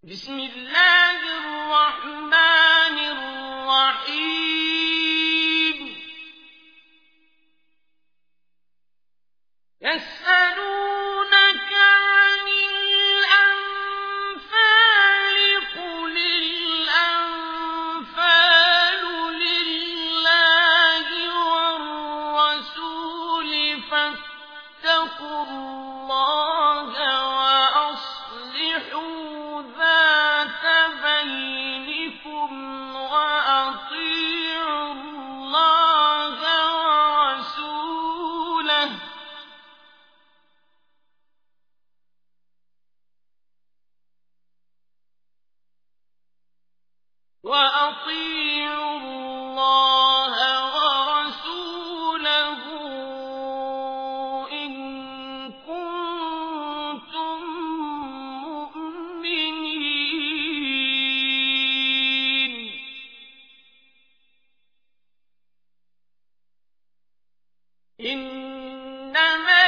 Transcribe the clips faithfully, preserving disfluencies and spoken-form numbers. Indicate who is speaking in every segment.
Speaker 1: بسم الله الرحمن الرحيم يسألونك عن الأنفال قل الأنفال لله والرسول فاتقوا الله وأصلحوا ذات بينكم وأطيعوا الله ورسوله وأطيعوا الله ورسوله إن كنتم مؤمنين إنما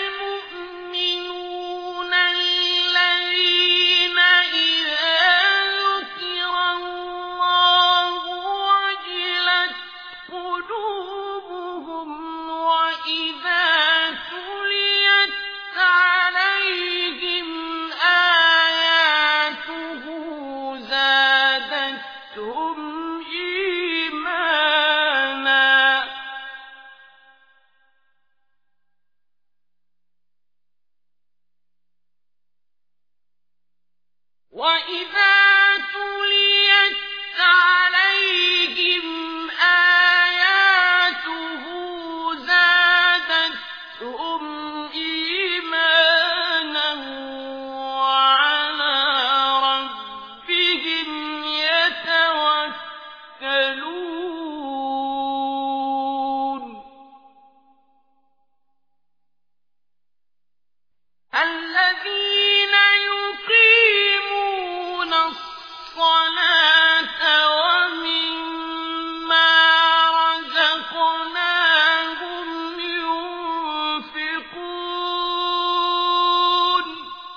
Speaker 1: المؤمنون الذين إذا ذكر الله وجلت قلوبهم وإذا تليت عليهم آياته زادتهم إيمانا وإذا تليت عليهم آياته زادتهم إيمانا وعلى ربهم يتوكلون الذين يقيمون الصلاة ومما رزقناهم ينفقون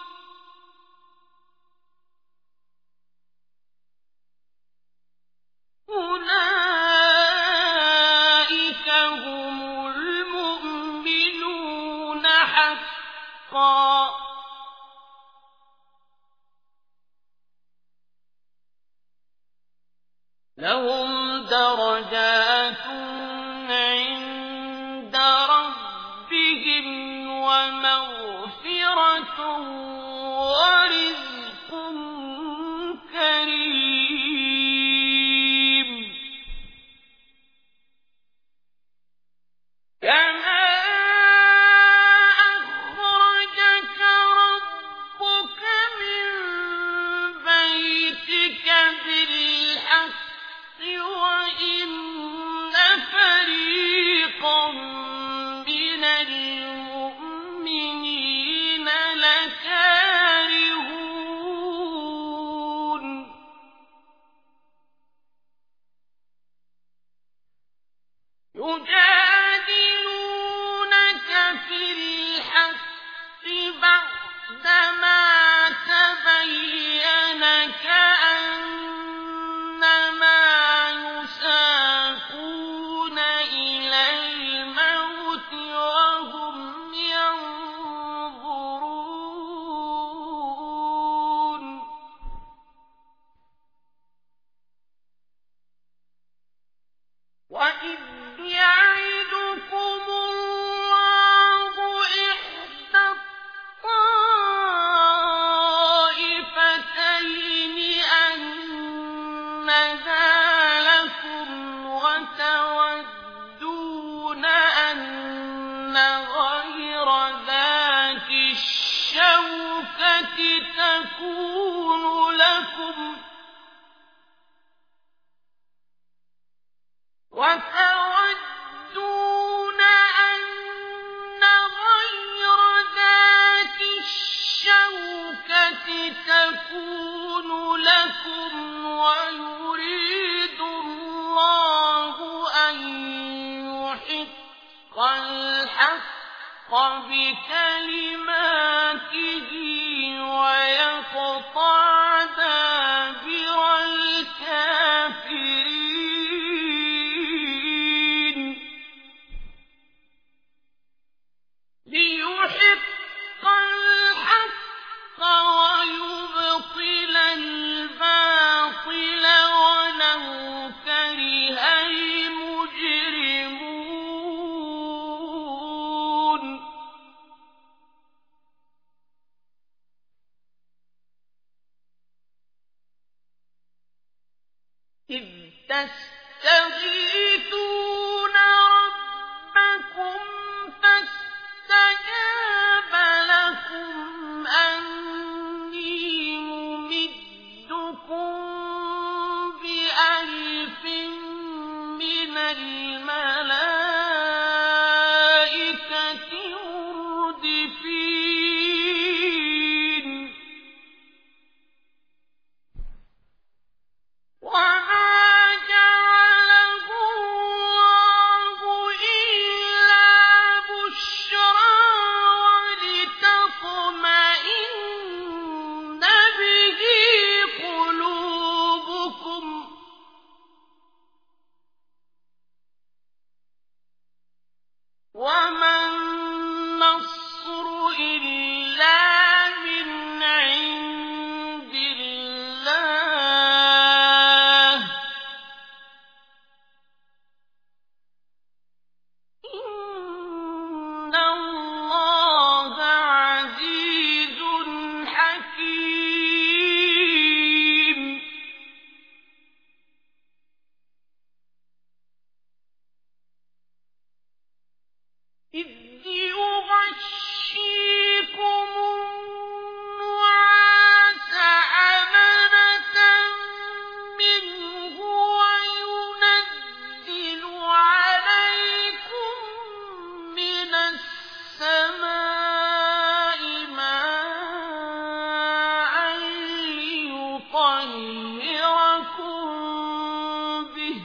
Speaker 1: أولئك هم المؤمنون حقا لهم درجات عند ربهم ومغفرة ورزق كريم كما أخرجك ربك من بيتك بالحق وإن فريقا من المؤمنين لكارهون يجادلونك في الحق بعدما تبين كأنما يساقون إلى الموت وهم ينظرون وإذ يعدكم الله إحدى الطائفتين أنها لكم وتودون أن غير ذات الشوكة تكون لكم وتودون أن غير ذات الشوكة تكون لكم ويريد الله أن يحق الحق بكلماته ويقطع دابر تستغيثون ربكم فاستجاب لكم أني ممدكم بألف من الملائكة مردفين وما جعله الله إلا بشرى ولتطمئن به قلوبكم وما النصر إلا من عند الله إن الله عزيز حكيم إذ يغشيكم النعاس أمنة منه وينزل عليكم من السماء ماء ليطهركم به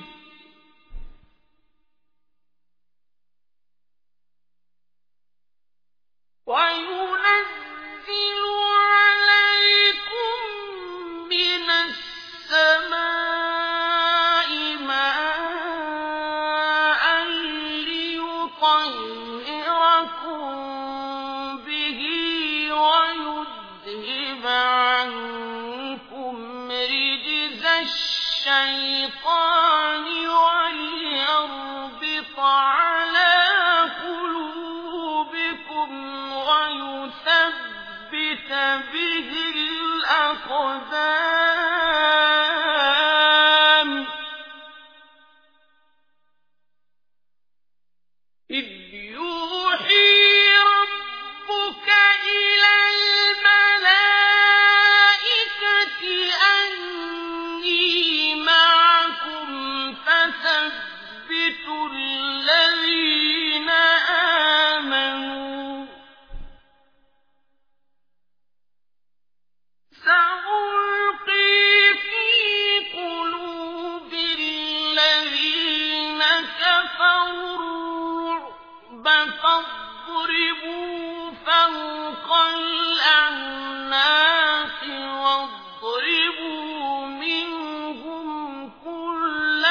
Speaker 1: وينزل عليكم من السماء ماء ليطهركم به ويذهب عنكم رجز الشيطان وليربط على قلوبكم ويثبت به الأقدام إذ يوحي ربك إلى الملائكة أني معكم فثبتوا الذين آمنوا سألقي في قلوب الذين كفروا الرعب فاضربوا فوق الأعناق واضربوا منهم كل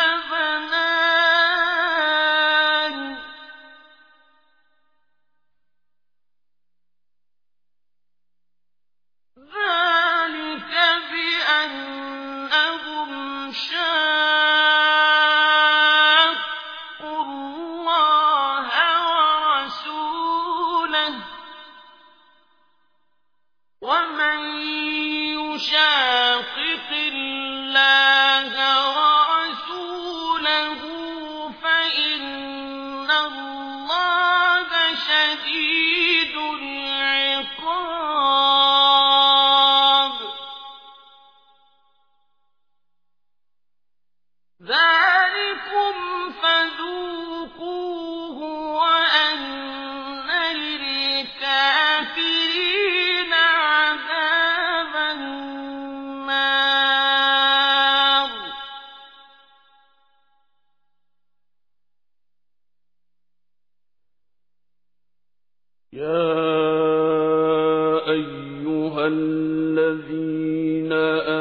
Speaker 1: بنان ذلك بأنهم شاقوا الله ورسوله ومن يشاقق الله ورسوله فإن الله شديد العقاب ذلكم فذوقوه وأن للكافرين عذاب النار يا أيها الذين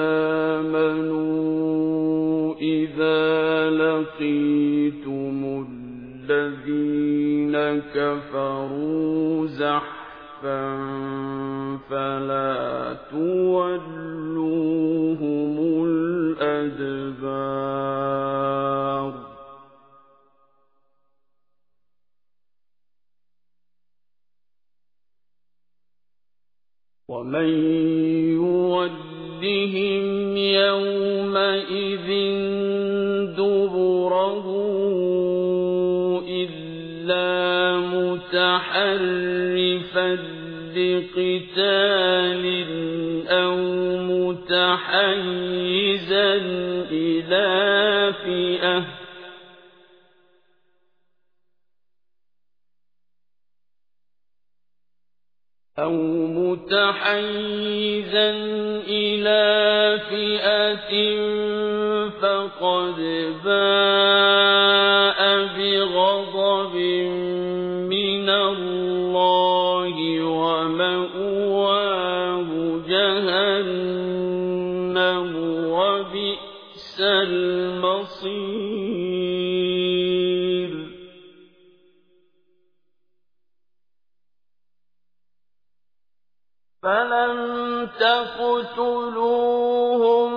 Speaker 1: آمنوا إذا لقيتم الذين كفروا زحفا فلا تولوهم الأدبار ومن يولهم لِجُلُودِهِمْ يَوْمَئِذٍ دُبُرَهُ إِلَّا مُتَحَرِّفًا لِقِتَالٍ أَوْ مُتَحَيِّزًا إِلَى فِئَةٍ أَوْ مُتَحَيِّزًا إِلَى فِئَةٍ فَقَدْ بَاءَ بِغَضَبٍ مِّنَ اللَّهِ وَمَأْوَاهُ جَهَنَّمُ وَبِئْسَ الْمَصِيرُ. فَلَمْ تَقْتُلُوهُمْ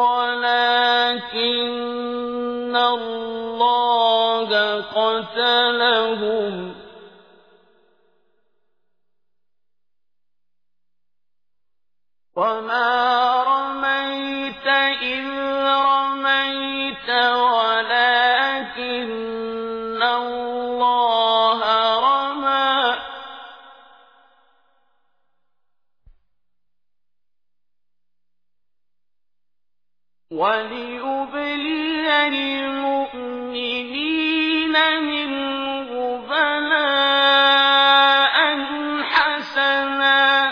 Speaker 1: وَلَٰكِنَّ اللَّهَ قَتَلَهُمْ ۚ وَمَا رَمَيْتَ إِذْ رَمَيْتَ وَلَٰكِنَّ اللَّهَ رَمَىٰ ۚ وَلِيُبْلِيَ الْمُؤْمِنِينَ مِنْهُ بَلَاءً حَسَنًا ۚ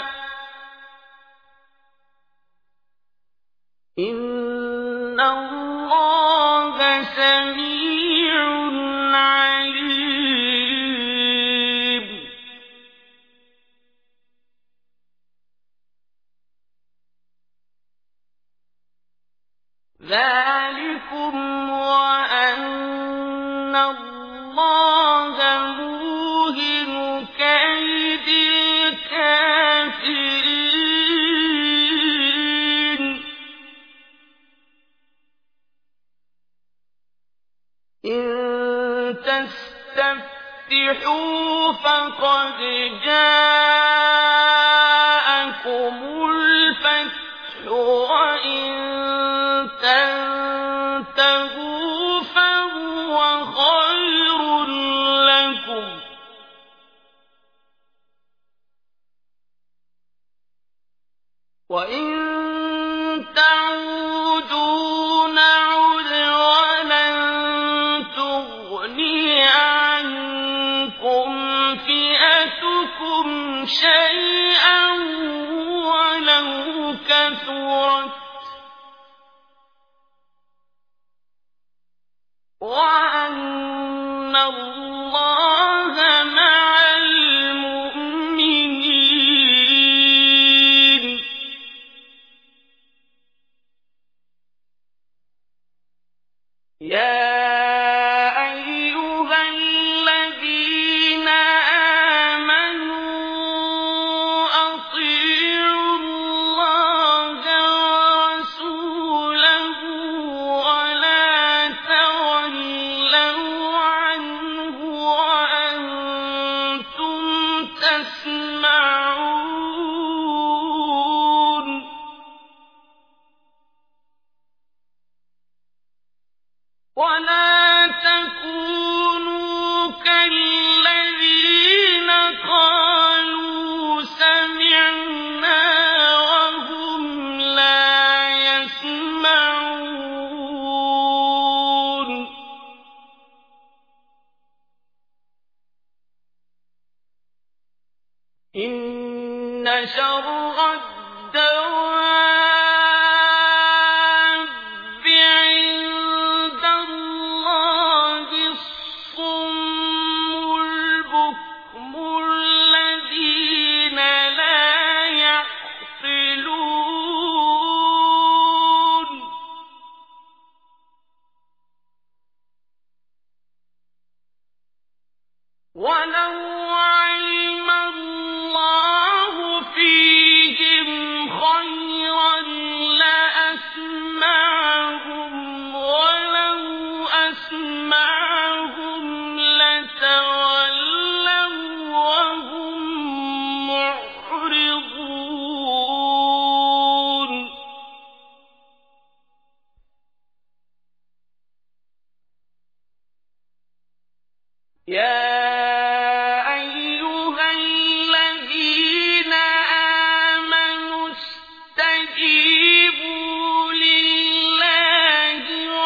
Speaker 1: إِنَّ اللَّهَ سَمِيعٌ عَلِيمٌ. ذَٰلِكُمْ وَأَنَّ اللَّهَ مُوهِنُ كَيْدِ الْكَافِرِينَ. إِن تَسْتَفْتِحُوا فَقَدْ جَاءَكُمُ الْفَتْحُ ۖ وَإِن تَنتَهُوا فَهُوَ خَيْرٌ لَّكُمْ ۖ وَإِن تَعُودُوا نَعُدْ وَلَن تُغْنِيَ عَنكُمْ فِئَتُكُمْ شَيْئًا وَلَوْ كَثُرَتْ ۚ وَأَنَّ اللَّهَ مَعَ الْمُؤْمِنِينَ. يَا أَيُّهَا الَّذِينَ آمَنُوا أَطِيعُوا اللَّهَ وَرَسُولَهُ وَلَا تَوَلَّوْا عَنْهُ وَأَنتُمْ تَسْمَعُونَ. وَلَا تَكُونُوا كَالَّذِينَ قَالُوا سَمِعْنَا وَهُمْ لَا يَسْمَعُونَ. إِنَّ شَرَّ الدَّوَابِّ عِندَ اللَّهِ الصُّمُّ الْبُكْمُ الَّذِينَ لَا يَعْقِلُونَ. وَلَوْ عَلِمَ اللَّهُ فِيهِمْ يا أيها الذين آمنوا استجيبوا لله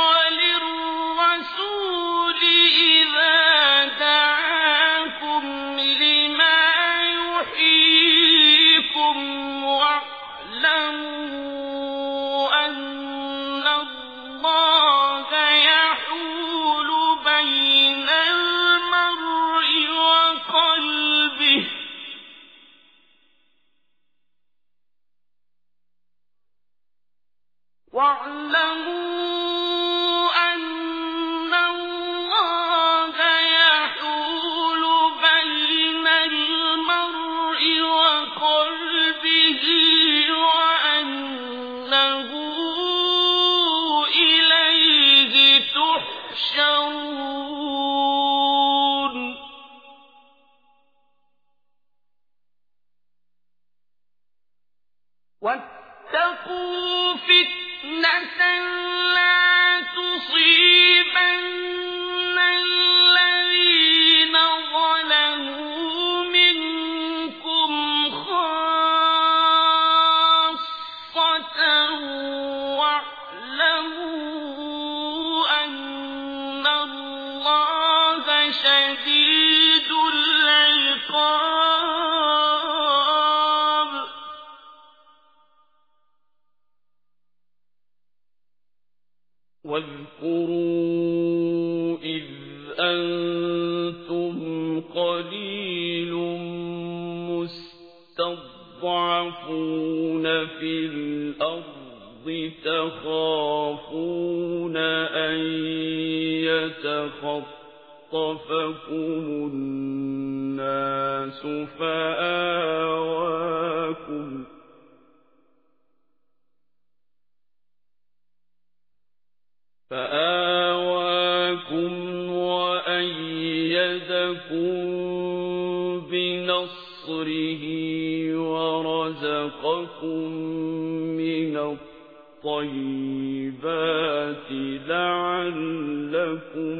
Speaker 1: وللرسول إذا دعاكم لما يحييكم واعلموا أن الله يحول بين المرء وقلبه واعلموا أن الله يحول بين المرء وقلبه وأنه إليه تحشرون واتقوا فتنة لا تصيبن الذين ظلموا منكم خاصة واعلموا أن الله شديد العقاب واذكروا إذ أنتم قليل مستضعفون في الأرض تخافون أن يتخطفكم الناس فآواكم فآواكم وأيدكم بنصره ورزقكم من الطيبات لعلكم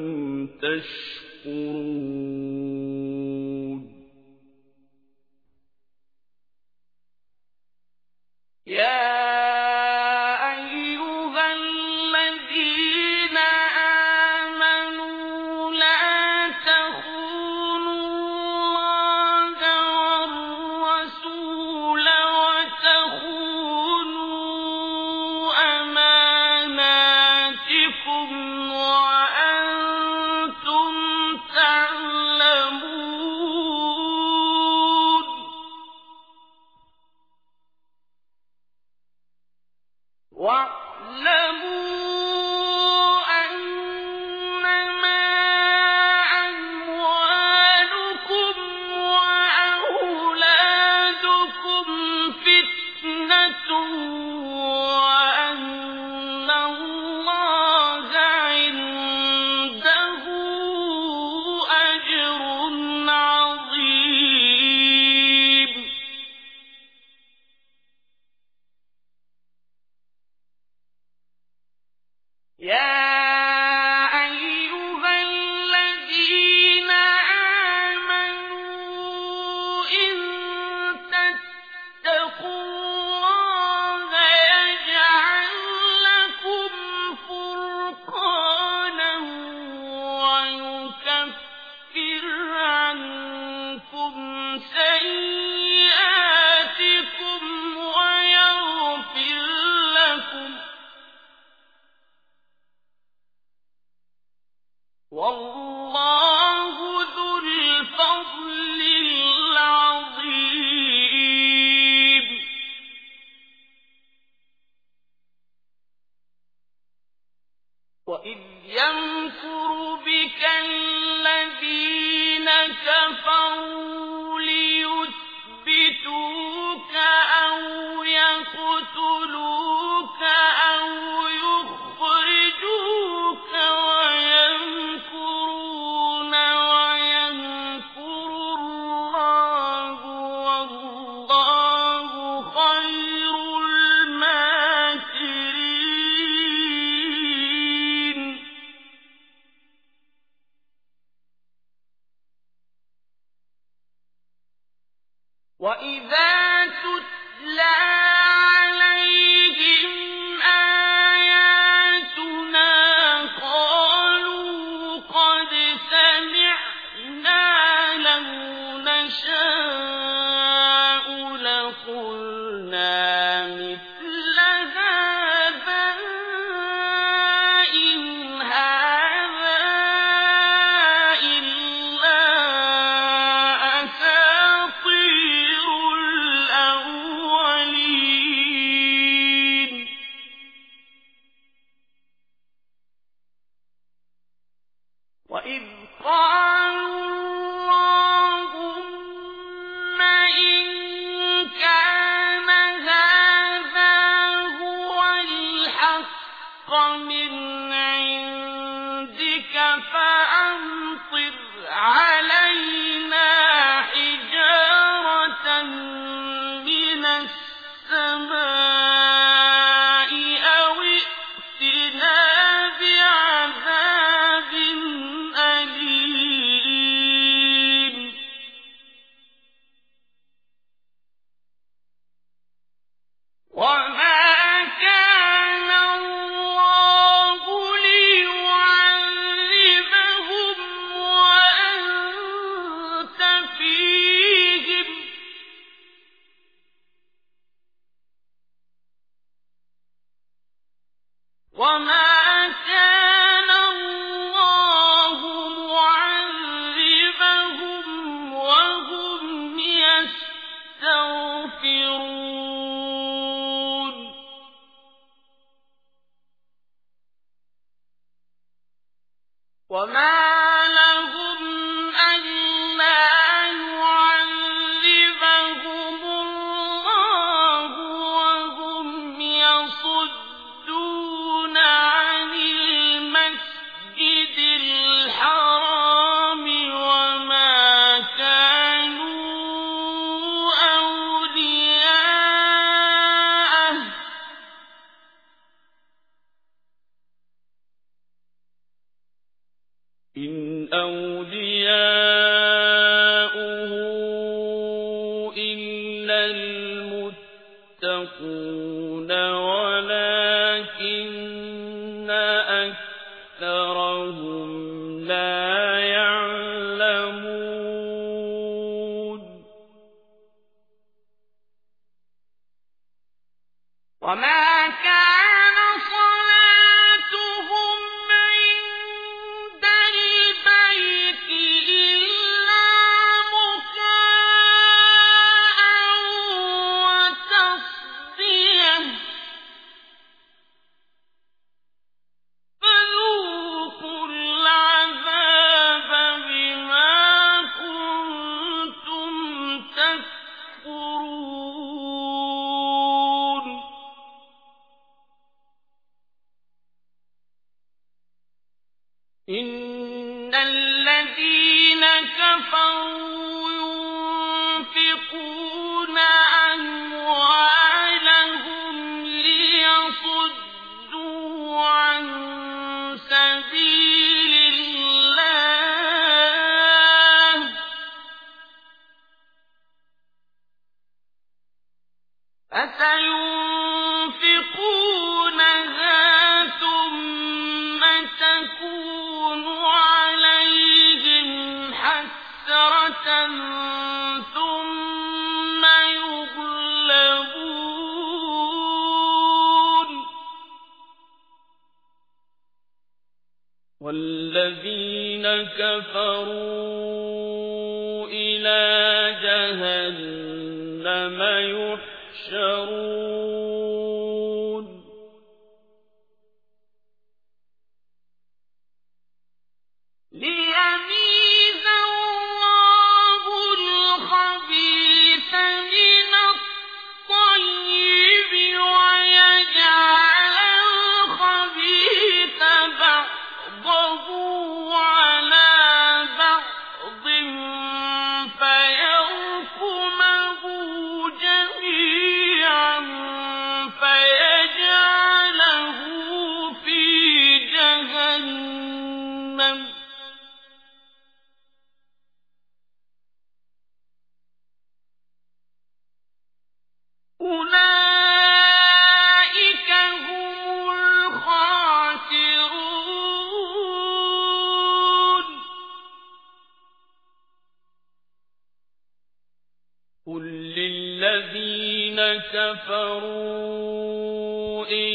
Speaker 1: تشكرون يا واعلموا أنما أموالكم وأولادكم فتنة وأن الله عنده أجر عظيم يا أيها الذين آمنوا إن تتقوا الله يجعل لكم فرقانا ويكفر عنكم سيئاتكم ويغفر لكم والله ذو الفضل العظيم وإذ يمكر بك الذين كفروا ليثبتوك أو يقتلوك أو يخرجوك ويمكرون ويمكر الله والله خير الماكرين من عندك فأمطر علينا حجارة من السماء أو ائتنا بعذاب أليم وما كان الله ليعذبهم وأنت فيهم وما كان الله معذبهم وهم يستغفرون وما لهم ألا يعذبهم الله وهم يصدون عن المسجد الحرام وما كانوا أولياءه إن أولياؤه إلا المتقون ولكن أكثرهم لا يعلمون وما كان صلاتهم عند البيت إلا مكاء وتصدية فذوقوا العذاب بما كنتم تكفرون إن الذين كفروا ينفقون أموالهم ليصدوا عن سبيل الله فسينفقونها ثم تكون عليهم حسرة ثم يغلبون والذين كفروا إلى جهنم يحشرون ليميز الله الخبيث من الطيب ويجعل الخبيث بعضه على بعض فيركمه جميعا فيجعله في جهنم أولئك هم الخاسرون قل للذين كفروا إن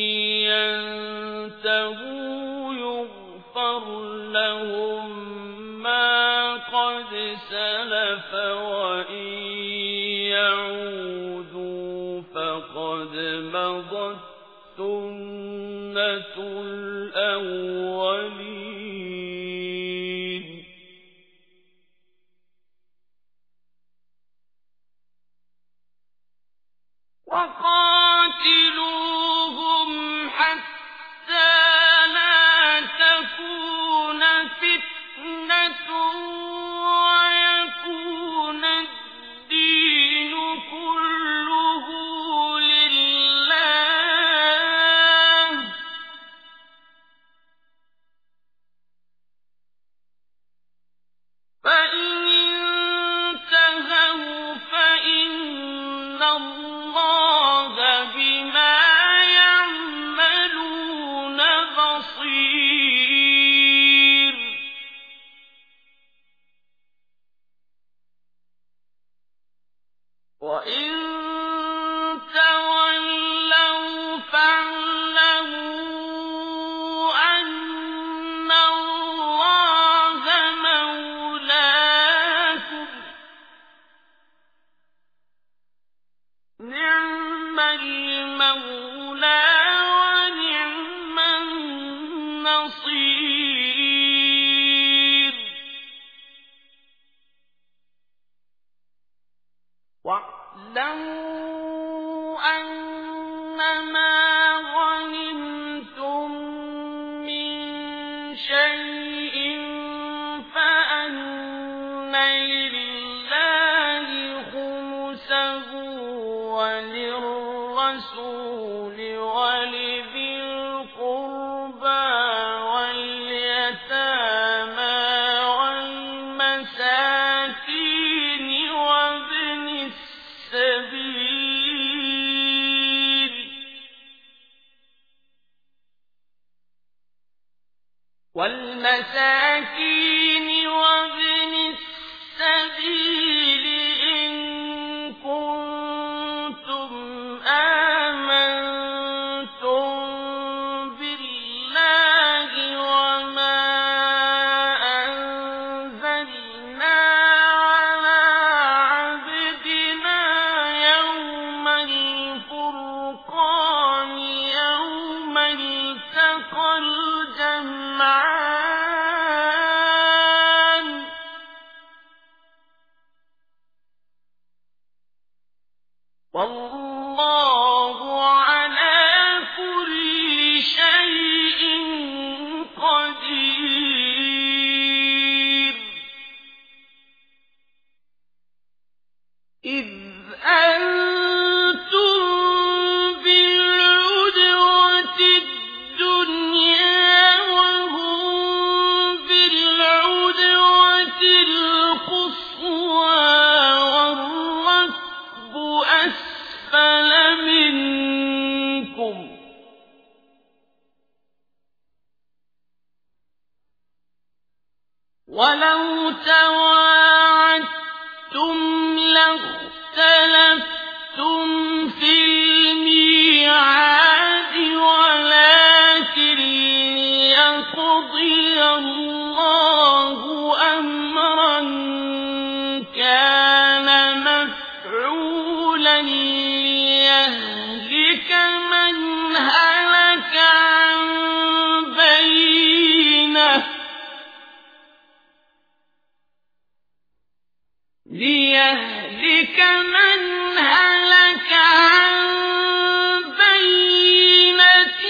Speaker 1: ينتهوا يغفر لهم ما قد سلف وإن يعودوا فقد مضت سنة الأولين وقاتلوهم حتى بصير وإن تولوا فاعلموا أن الله مولاكم نعم المولى ونعم النصير واعلموا أنما غنمتم من شيء فأن لله خمسه وللرسول ولذي القربى واليتامى والمساكين وابن السبيل والمساكين وابن السبيل إن كنتم آمنتم بالله وما أنزلنا على عبدنا يوم الفرقان يوم التقى الجمعان والله على كل شيء قدير إذ أنتم بالعدوة الدنيا وهم بالعدوة القصوى والركب أسفل منكم ولو تواعدتم لاختلفتم في الميعاد ولكن ليقضي الله أمرا كان مفعولا ليهلك من هلك عن بينه ليهلك من هلك عن بينة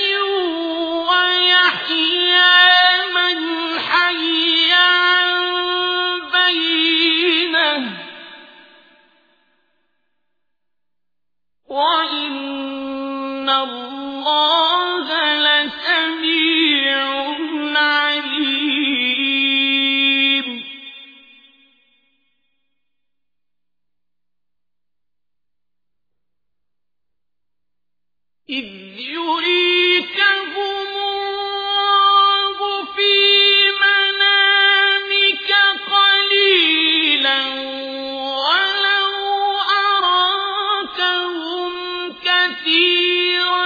Speaker 1: ويحيى من حي عن بينة وإن الله لسميع عليم إذ يريكهم الله في منامك قليلا ولو أراكهم كثيرا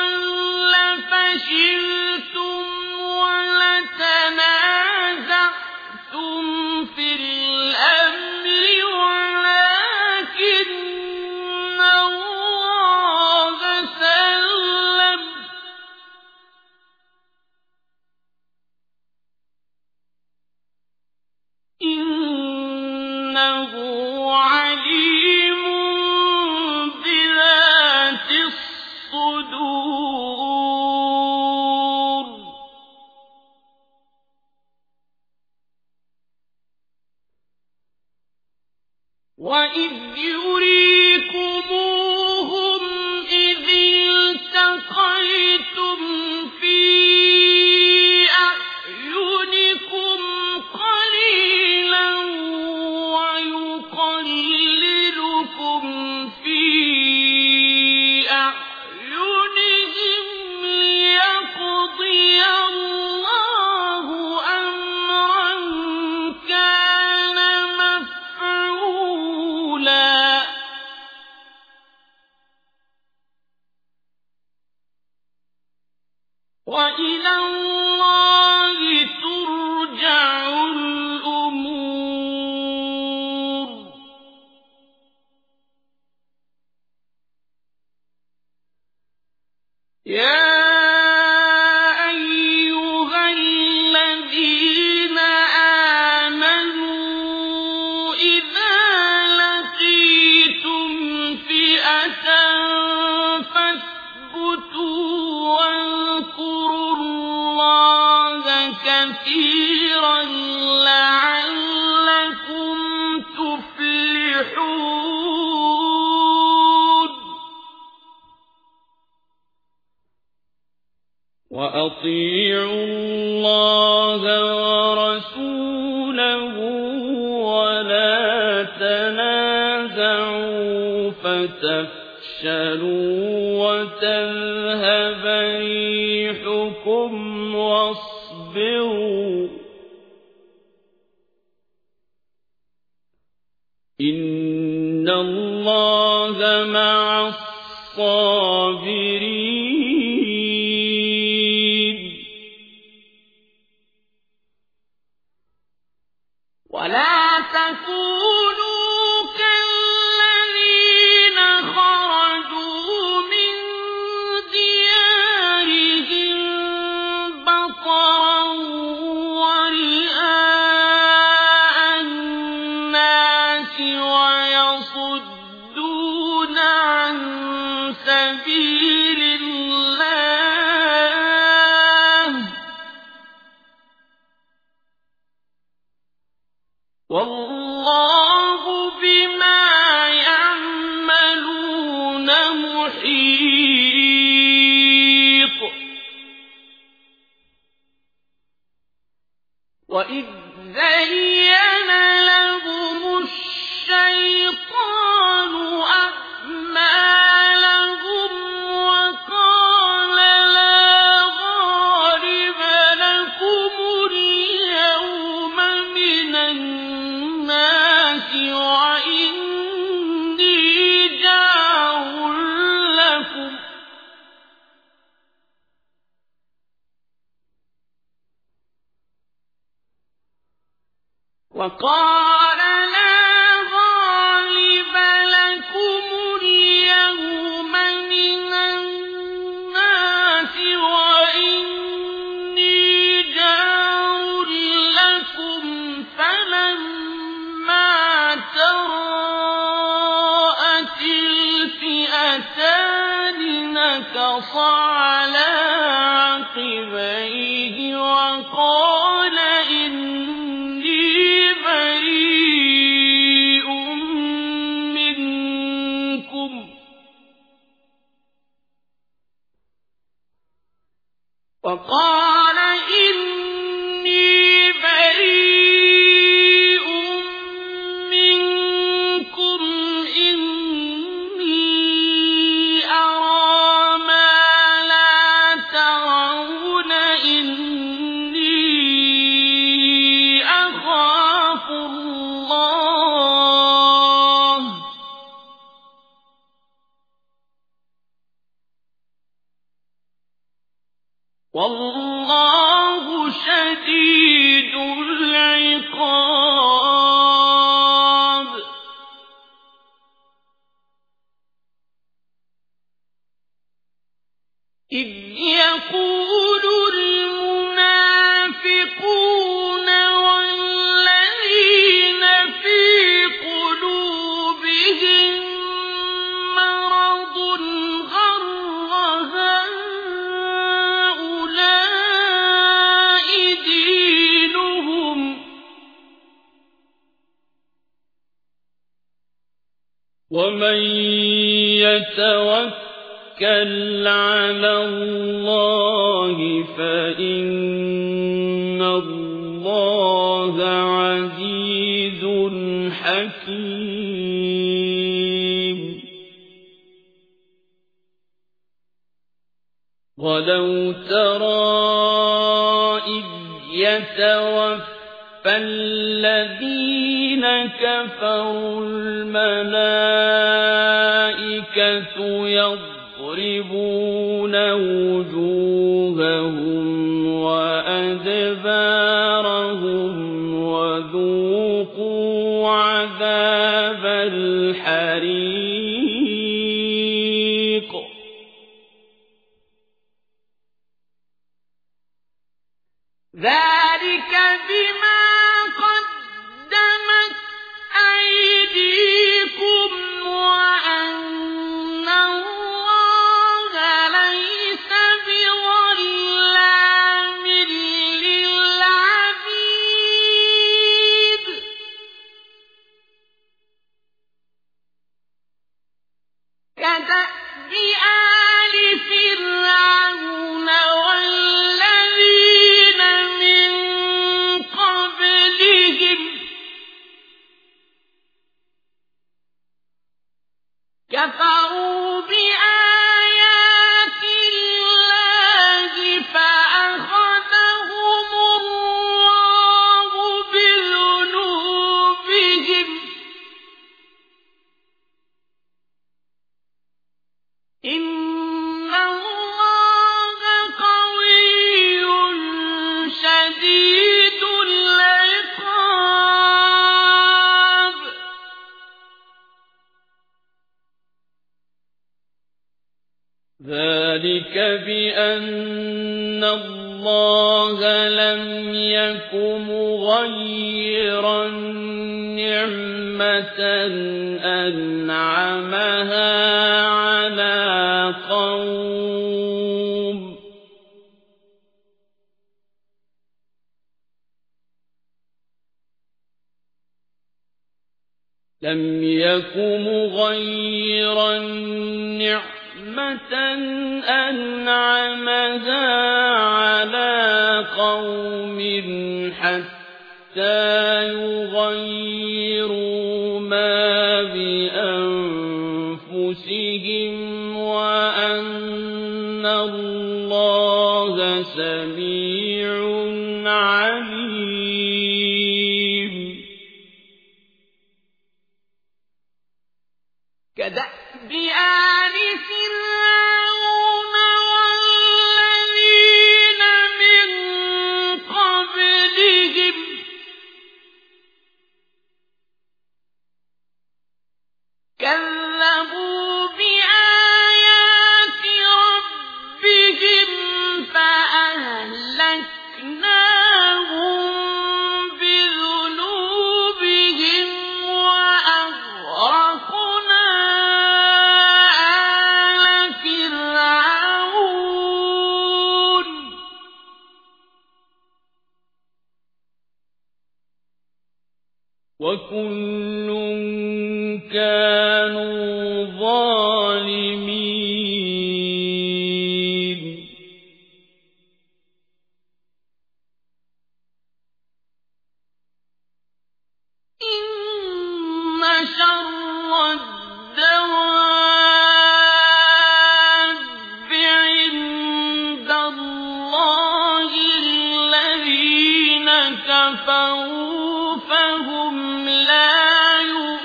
Speaker 1: لفشلتم ولتنازعتم في الأمر ولكن الله سلم إنه عليم بذات الصدور وإذ يريكموهم إذ التقيتم في أعينكم قليلا ويقللكم في أعينهم ليقضي الله وإلى الله ترجع الأمور. يا أيها الذين آمنوا إذا لقيتم فئة فاثبتوا واذكروا الله كثيرا لعلكم تفلحون. وأطيعوا الله ورسوله ولا تنازعوا فتفشلوا وتذهب ريحكم واصبروا إن الله مع الصابرين. ولا تكونوا كالذين خرجوا من ديارهم بطرا ورئاء الناس ويصدون عن سبيل الله والله بما يعملون محيط. وإذ زين لهم الشيطان أعمالهم وقال لا غالب لكم اليوم من الناس وإني جار لكم وقال لا غالب لكم اليوم من الناس وإني جار لكم فلما تراءت الفئتان نكص على عقبيه وقال إني بريء منكم وقال إني بريء منكم إني أرى ما لا ترون إني أخاف الله والله شديد العقاب. إذ يقول المنافقون والذين في قلوبهم مرض غر هؤلاء دينهم ومن يتوكل على الله فإن الله عزيز حكيم. ولو ترى إذ يتوفى فالذين كفروا الملائكة يضربون وجوههم ذلك بما قدمت أيديكم وأن الله ليس بظلام للعبيد كدأب آل فرعون والذين من قبلهم كفروا بآيات الله فأخذهم الله بذنوبهم إن الله قوي شديد العقاب ذلك بأن الله لم يك مغيرا نعمة أنعمها على قوم لم يك مغيرا نعمة أنعمها على قوم حتى يغيروا ما بأنفسهم وأن الله سميع عليم كدأب آل فرعون والذين من قبلهم كذبوا بآيات ربهم فأهلكناهم بذنوبهم وأغرقنا آل فرعون وكل كانوا ظالمين إن شر الدواب عند الله الذين كفروا فهم لا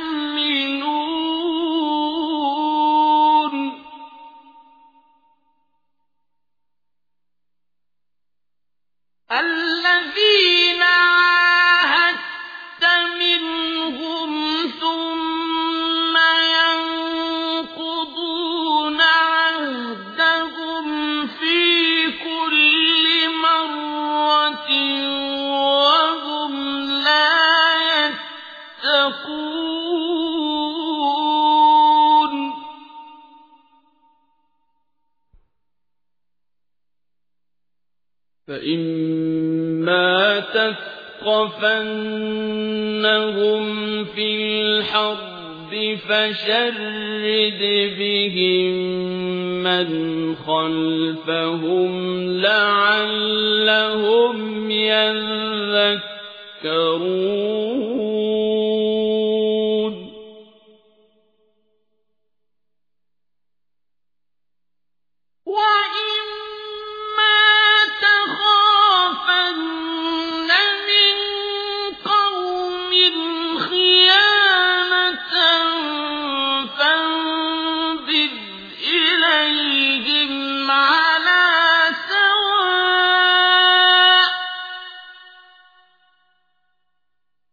Speaker 1: يؤمنون الذين عاهدت منهم ثم ينقضون عهدهم في كل مرة وهم لا يتقون فإما تثقفنهم في الحرب فشرد بهم من خلفهم لعلهم يذكرون وإما تخافن من قوم خيانة فانبذ إليهم على سواء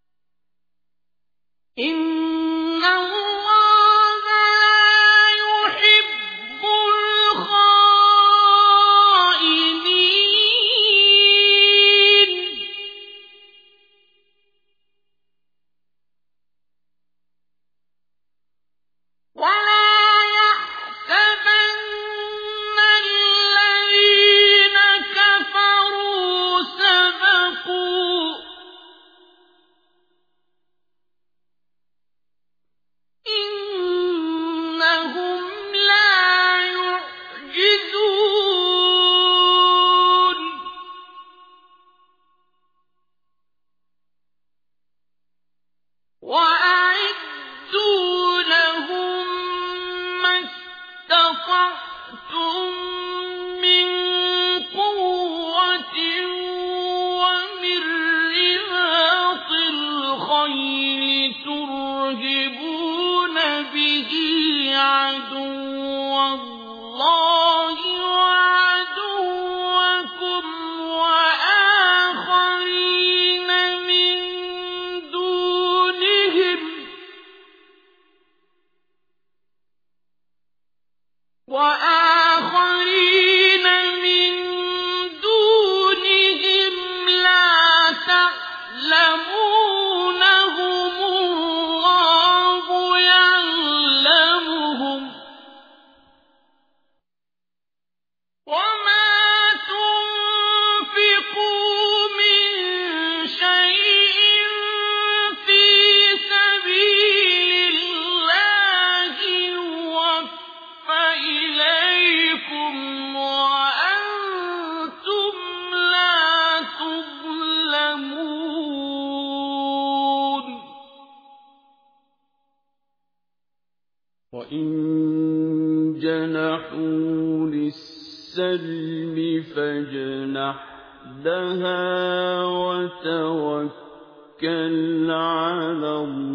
Speaker 1: وَإِن جَنَحُوا لِلسَّلْمِ فَاجْنَحْ لَهَا وَتَوَكَّلْ عَلَى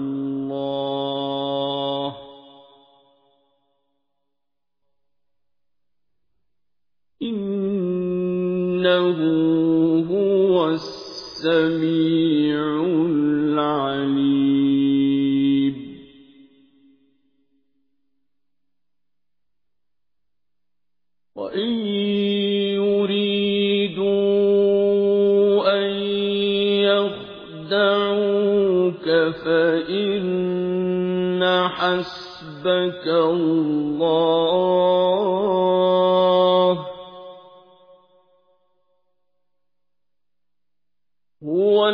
Speaker 1: اللَّهِ إِنَّهُ هُوَ السَّمِيعُ الْعَلِيمُ وَإِن يُرِيدُوا أَن يَخْدَعُوكَ فَإِنَّ حَسْبَكَ اللَّهُ هُوَ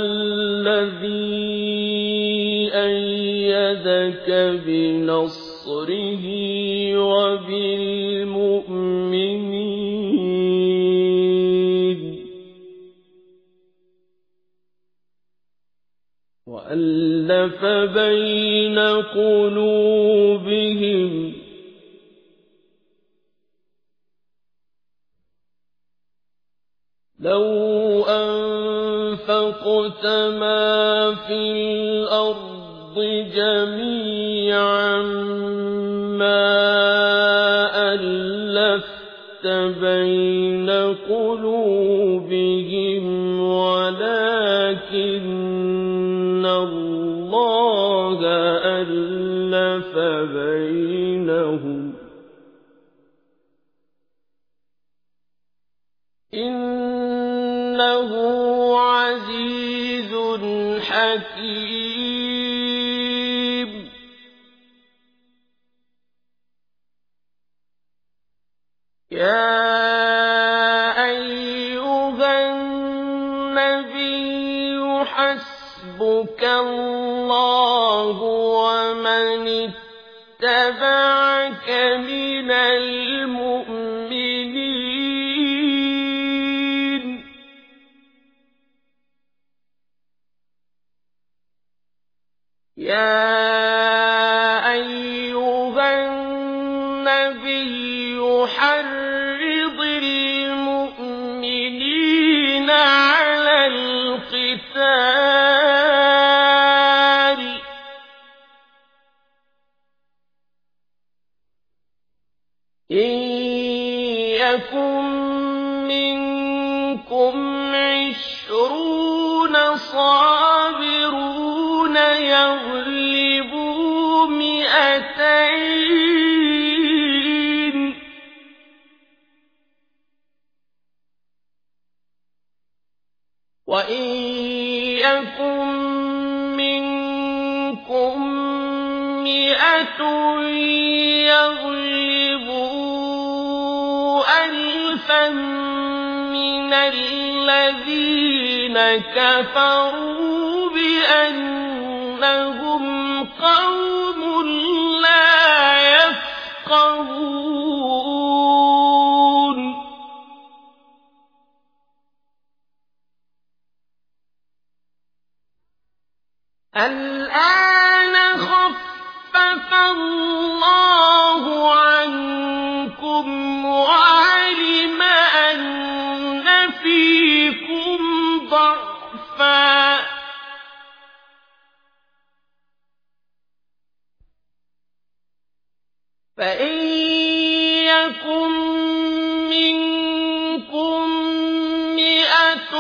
Speaker 1: الَّذِي أَيَّدَكَ بِنَصْرِهِ وَبِالْمُؤْمِنِينَ وَأَلَّفَ بَيْنَ قُلُوبِهِمْ لَوْ أَنفَقْتَ مَا فِي الْأَرْضِ جَمِيعًا مَّا أَلَّفْتَ بَيْنَ قُلُوبِهِمْ وَلَٰكِنَّ اللَّهَ أَلَّفَ بَيْنَهُمْ إِنَّهُ عَزِيزٌ حَكِيمٌ يَا أَيُّهَا النَّبِيُّ حَسْبُكَ اللَّهُ وَمَنِ اتَّبَعَكَ مِنَ الْمُؤْمِنِينَ يَا أَيُّهَا النَّبِيُّ حَرِّضِ الْمُؤْمِنِينَ عَلَى الْقِتَالِ إِن يَكُن مِّنكُمْ عِشْرُونَ صَابِرُونَ يَغْلِبُوا مِائَتَيْنِ وَإِن يَكُن مِّنكُم مِّائَةٌ يَغْلِبُوا أَلْفًا مِّنَ الَّذِينَ كَفَرُوا بِأَنَّهُمْ قَوْمٌ لَّا يَفْقَهُونَ الْآنَ خَفَّفَ اللَّهُ عَنكُمْ وَعَلِمَ أَنَّ فِيكُمْ ضَعْفًا فَإِن يَكُن مِّنكُم مِّائَةٌ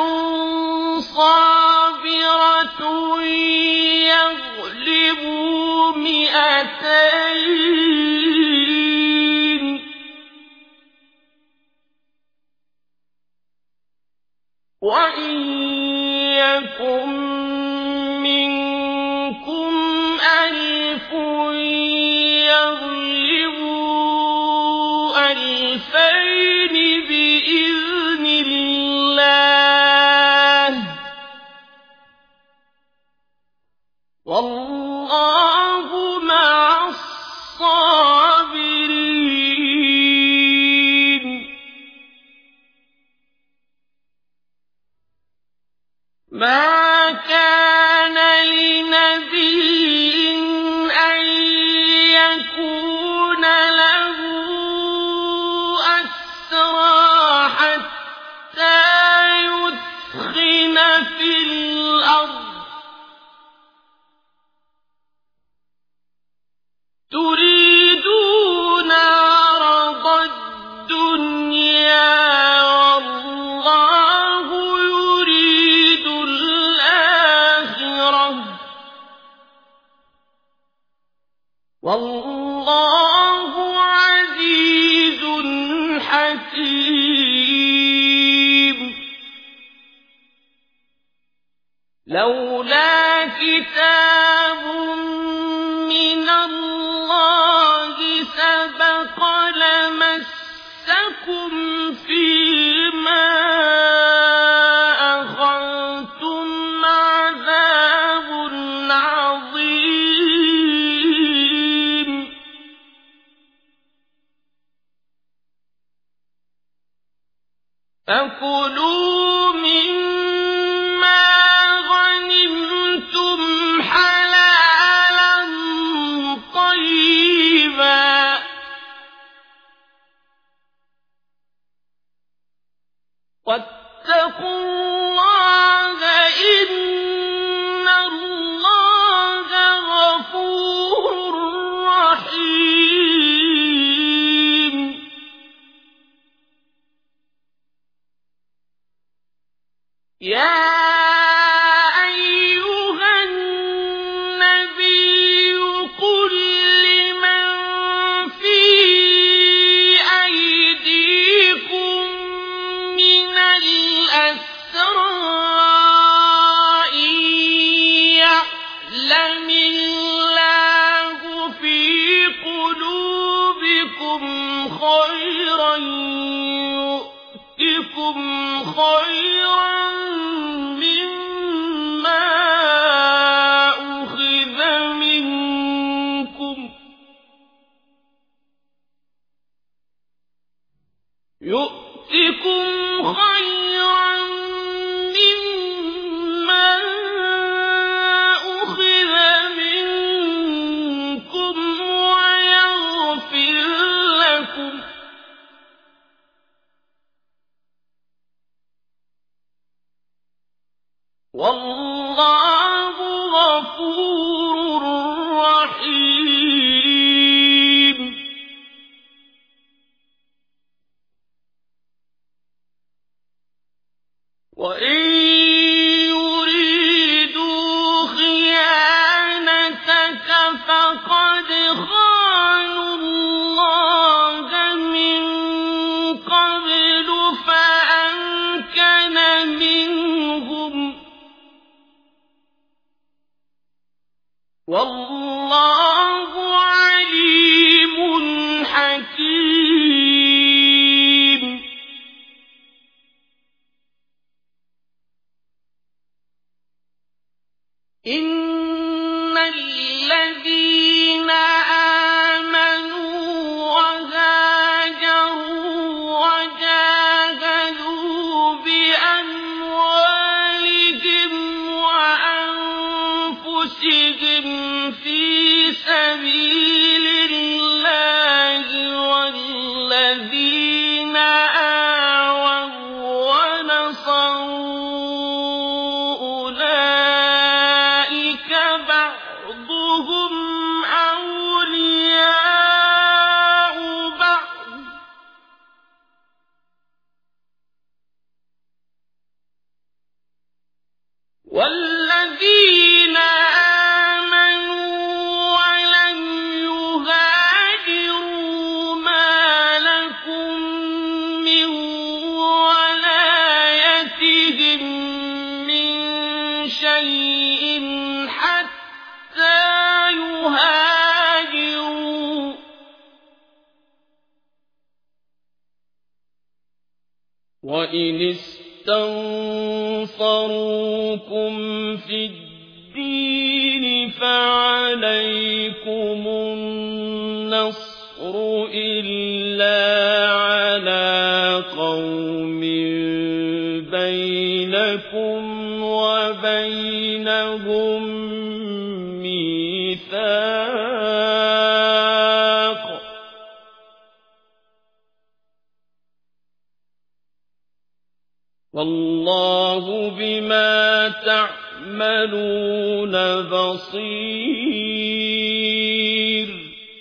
Speaker 1: صَابِرَةٌ يَغْلِبُوا مِائَتَيْنِ وَإِن يَكُن مِّنكُمْ أَلْفٌ يَغْلِبُوا أَلْفَيْنِ بِإِذْنِ اللَّهِ وَاللَّهُ مَعَ الصَّابِرِينَ مَا كَانَ لِنَبِيٍّ أَن يَكُونَ لولا كتاب من الله سبق لمسكم فيما أخذتم عذاب عظيم فكلوا مما غنمتم حلالا طيبا واتقوا الله إن الله غفور رحيم يا أيها النبي قل لمن في أيديكم من الأسرى إن يعلم الله في قلوبكم خيرا يؤتكم خيرا مما أخذ منكم يؤتكم خيرا مما أخذ منكم ويغفر لكم والله غفور رحيم وإن يريدوا خيانتك فقد خانوا الله من قبل فأمكن منهم والله عليم حكيم إن الذين آمنوا وهاجروا وجاهدوا بأموالهم وأنفسهم في سبيل الله والذين آووا ونصروا أولئك بعضهم أولياء بعض والذين آمنوا ولم يهاجروا ما لكم من ولايتهم من شيء حتى يهاجروا وإن استنصروكم في الدين فعليكم النصر إلا على قوم بينكم وبينهم ميثاق والله بما تعملون بصير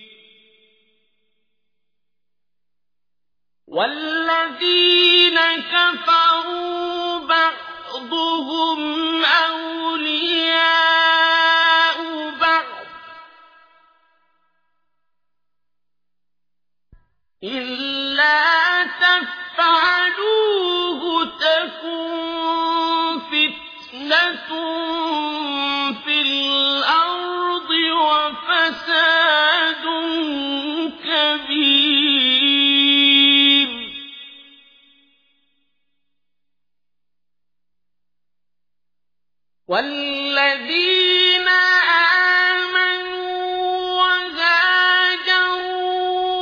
Speaker 1: والذين كفروا بعضهم أولياء بعض إلا تفعلوه تكن فتنة فساد كبير والذين آمنوا وهاجروا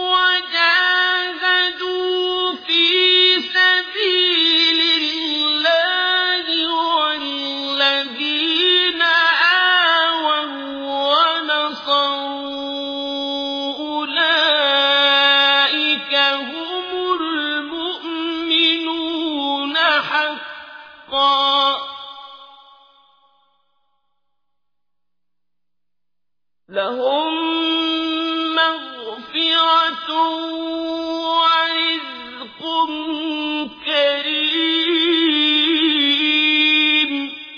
Speaker 1: وجاهدوا في سبيل الله والذين آووا ونصروا أولئك هم المؤمنون حقا لهم مغفرة ورزق كريم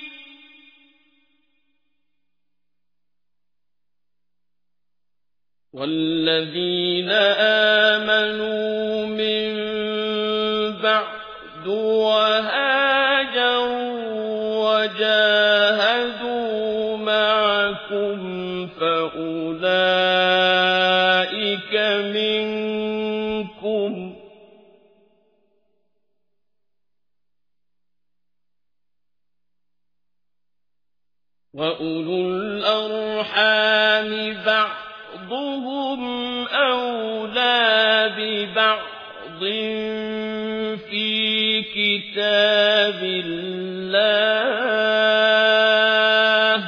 Speaker 1: والذين آمنوا من بعد وهاجروا وجاهدوا معكم فأولئك منكم وأولو الأرحام بعضهم أولى ببعض في كتاب الله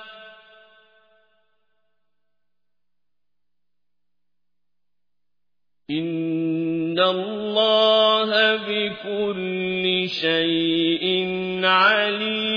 Speaker 1: إن الله بكل شيء عليم